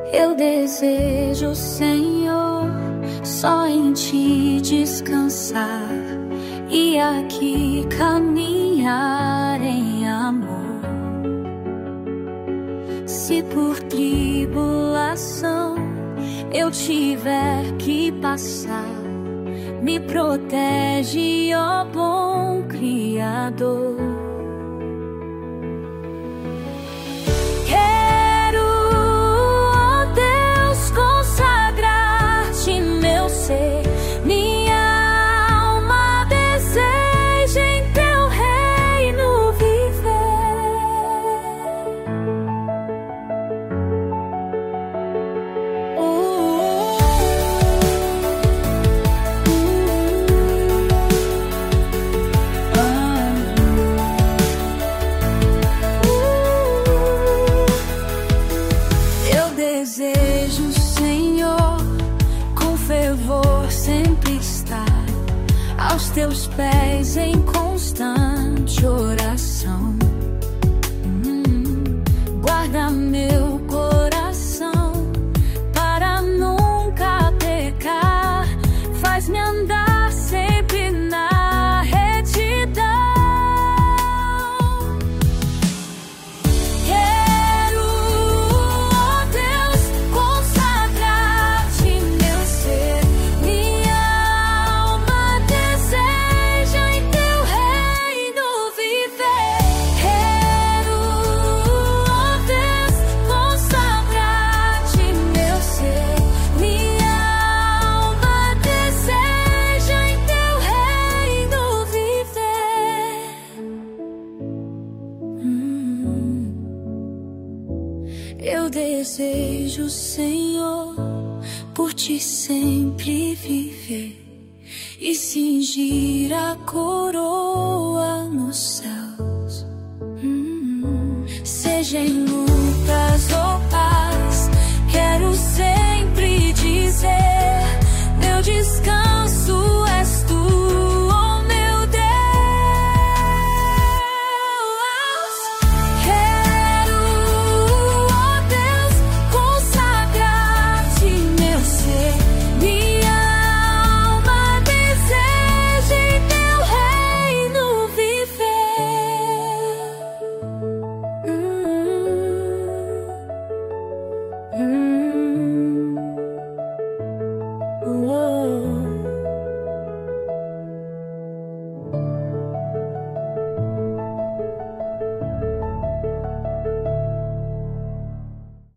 Eu desejo, Senhor, só em Ti descansar e aqui caminhar em amor. Se por tribulação eu tiver que passar, me protege, ó bom Criador. Quero, ó Deus, consagrar-te meu ser. Minha alma deseja em teu reino desejo, Senhor, com fervor sempre estar aos teus pés em constante oração. Guarda meu coração para nunca pecar, faz-me andar sempre na retidão. Eu desejo, Senhor, por Ti sempre viver e cingir a coroa nos céus. Seja em lutas ou paz, quero sempre dizer: meu descanso és Tu. Whoa.